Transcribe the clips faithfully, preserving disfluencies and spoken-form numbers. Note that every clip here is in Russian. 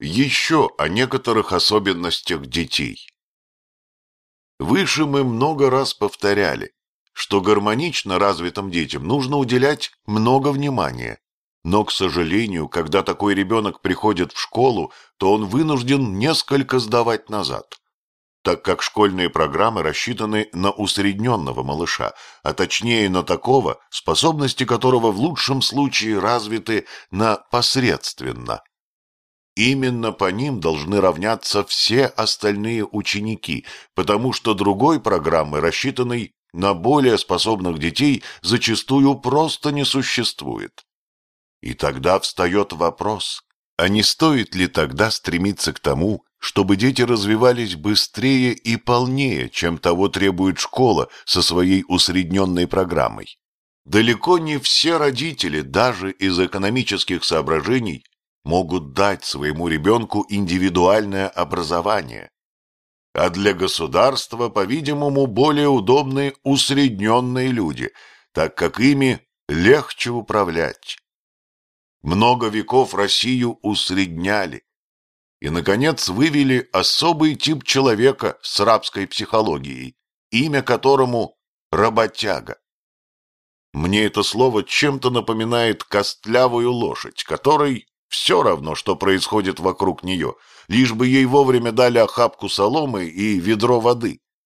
Еще о некоторых особенностях детей. Выше мы много раз повторяли, что гармонично развитым детям нужно уделять много внимания. Но, к сожалению, когда такой ребенок приходит в школу, то он вынужден несколько сдавать назад, так как школьные программы рассчитаны на усредненного малыша, а точнее на такого, способности которого в лучшем случае развиты на посредственно. Именно по ним должны равняться все остальные ученики, потому что другой программы, рассчитанной на более способных детей, зачастую просто не существует. И тогда встает вопрос, а не стоит ли тогда стремиться к тому, чтобы дети развивались быстрее и полнее, чем того требует школа со своей усредненной программой? Далеко не все родители, даже из экономических соображений, могут дать своему ребенку индивидуальное образование. А для государства, по-видимому, более удобны усредненные люди, так как ими легче управлять. Много веков Россию усредняли и, наконец, вывели особый тип человека с рабской психологией, имя которому – работяга. Мне это слово чем-то напоминает костлявую лошадь, которой все равно, что происходит вокруг нее, лишь бы ей вовремя дали охапку соломы и ведро воды.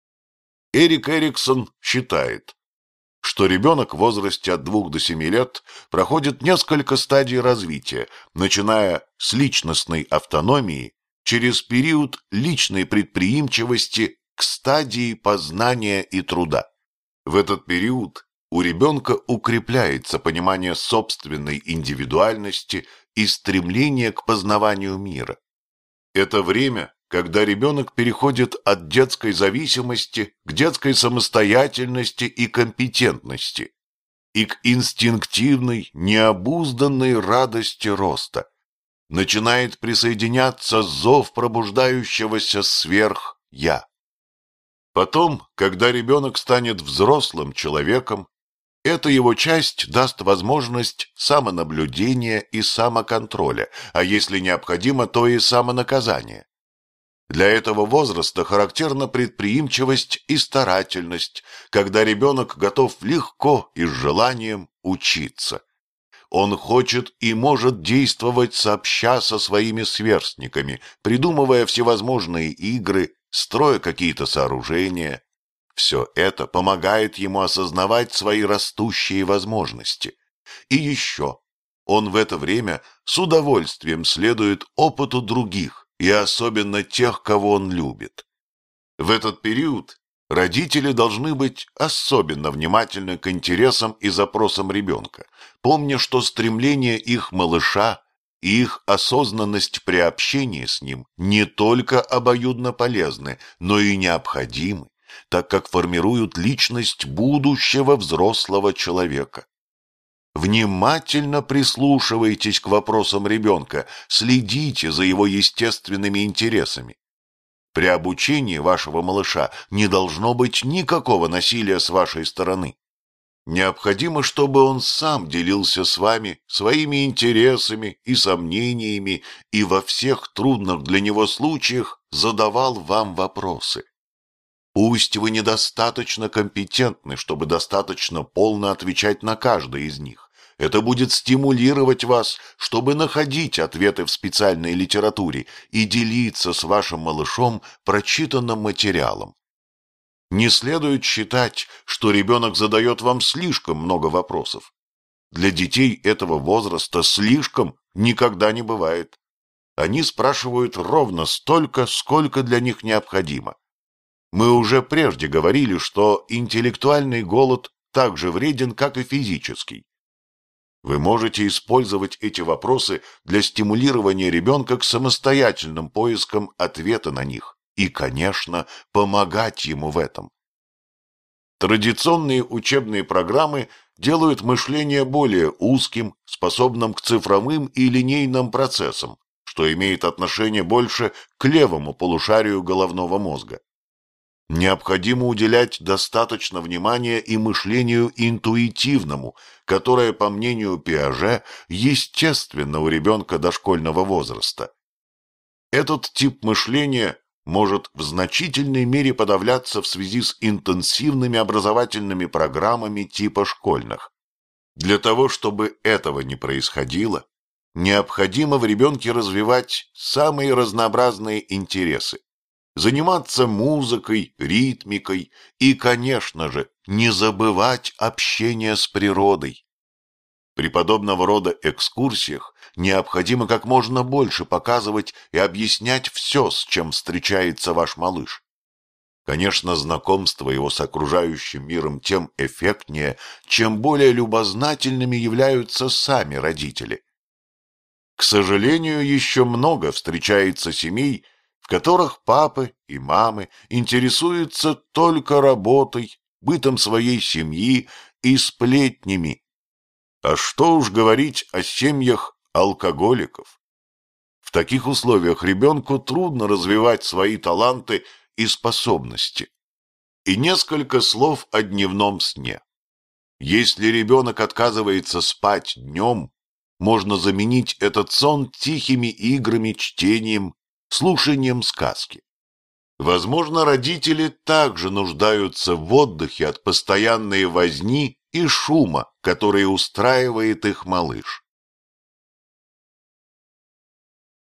Эрик Эриксон считает, что ребенок в возрасте от двух до семи лет проходит несколько стадий развития, начиная с личностной автономии через период личной предприимчивости к стадии познания и труда. В этот период у ребенка укрепляется понимание собственной индивидуальности и стремление к познаванию мира. Это время, когда ребенок переходит от детской зависимости к детской самостоятельности и компетентности и к инстинктивной, необузданной радости роста. Начинает присоединяться зов пробуждающегося сверх-я. Потом, когда ребенок станет взрослым человеком, эта его часть даст возможность самонаблюдения и самоконтроля, а если необходимо, то и самонаказания. Для этого возраста характерна предприимчивость и старательность, когда ребенок готов легко и с желанием учиться. Он хочет и может действовать сообща со своими сверстниками, придумывая всевозможные игры, строя какие-то сооружения. Все это помогает ему осознавать свои растущие возможности. И еще, он в это время с удовольствием следует опыту других, и особенно тех, кого он любит. В этот период родители должны быть особенно внимательны к интересам и запросам ребенка, помня, что стремление их малыша и их осознанность при общении с ним не только обоюдно полезны, но и необходимы, так как формируют личность будущего взрослого человека. Внимательно прислушивайтесь к вопросам ребенка, следите за его естественными интересами. При обучении вашего малыша не должно быть никакого насилия с вашей стороны. Необходимо, чтобы он сам делился с вами своими интересами и сомнениями и во всех трудных для него случаях задавал вам вопросы. Пусть вы недостаточно компетентны, чтобы достаточно полно отвечать на каждый из них. Это будет стимулировать вас, чтобы находить ответы в специальной литературе и делиться с вашим малышом прочитанным материалом. Не следует считать, что ребенок задает вам слишком много вопросов. Для детей этого возраста слишком никогда не бывает. Они спрашивают ровно столько, сколько для них необходимо. Мы уже прежде говорили, что интеллектуальный голод так же вреден, как и физический. Вы можете использовать эти вопросы для стимулирования ребенка к самостоятельным поискам ответа на них и, конечно, помогать ему в этом. Традиционные учебные программы делают мышление более узким, способным к цифровым и линейным процессам, что имеет отношение больше к левому полушарию головного мозга. Необходимо уделять достаточно внимания и мышлению интуитивному, которое, по мнению Пиаже, естественно у ребенка дошкольного возраста. Этот тип мышления может в значительной мере подавляться в связи с интенсивными образовательными программами типа школьных. Для того, чтобы этого не происходило, необходимо в ребенке развивать самые разнообразные интересы, заниматься музыкой, ритмикой и, конечно же, не забывать общение с природой. При подобного рода экскурсиях необходимо как можно больше показывать и объяснять все, с чем встречается ваш малыш. Конечно, знакомство его с окружающим миром тем эффектнее, чем более любознательными являются сами родители. К сожалению, еще много встречается семей, в которых папы и мамы интересуются только работой, бытом своей семьи и сплетнями. А что уж говорить о семьях алкоголиков. В таких условиях ребенку трудно развивать свои таланты и способности. И несколько слов о дневном сне. Если ребенок отказывается спать днем, можно заменить этот сон тихими играми, чтением, слушанием сказки. Возможно, родители также нуждаются в отдыхе от постоянной возни и шума, который устраивает их малыш.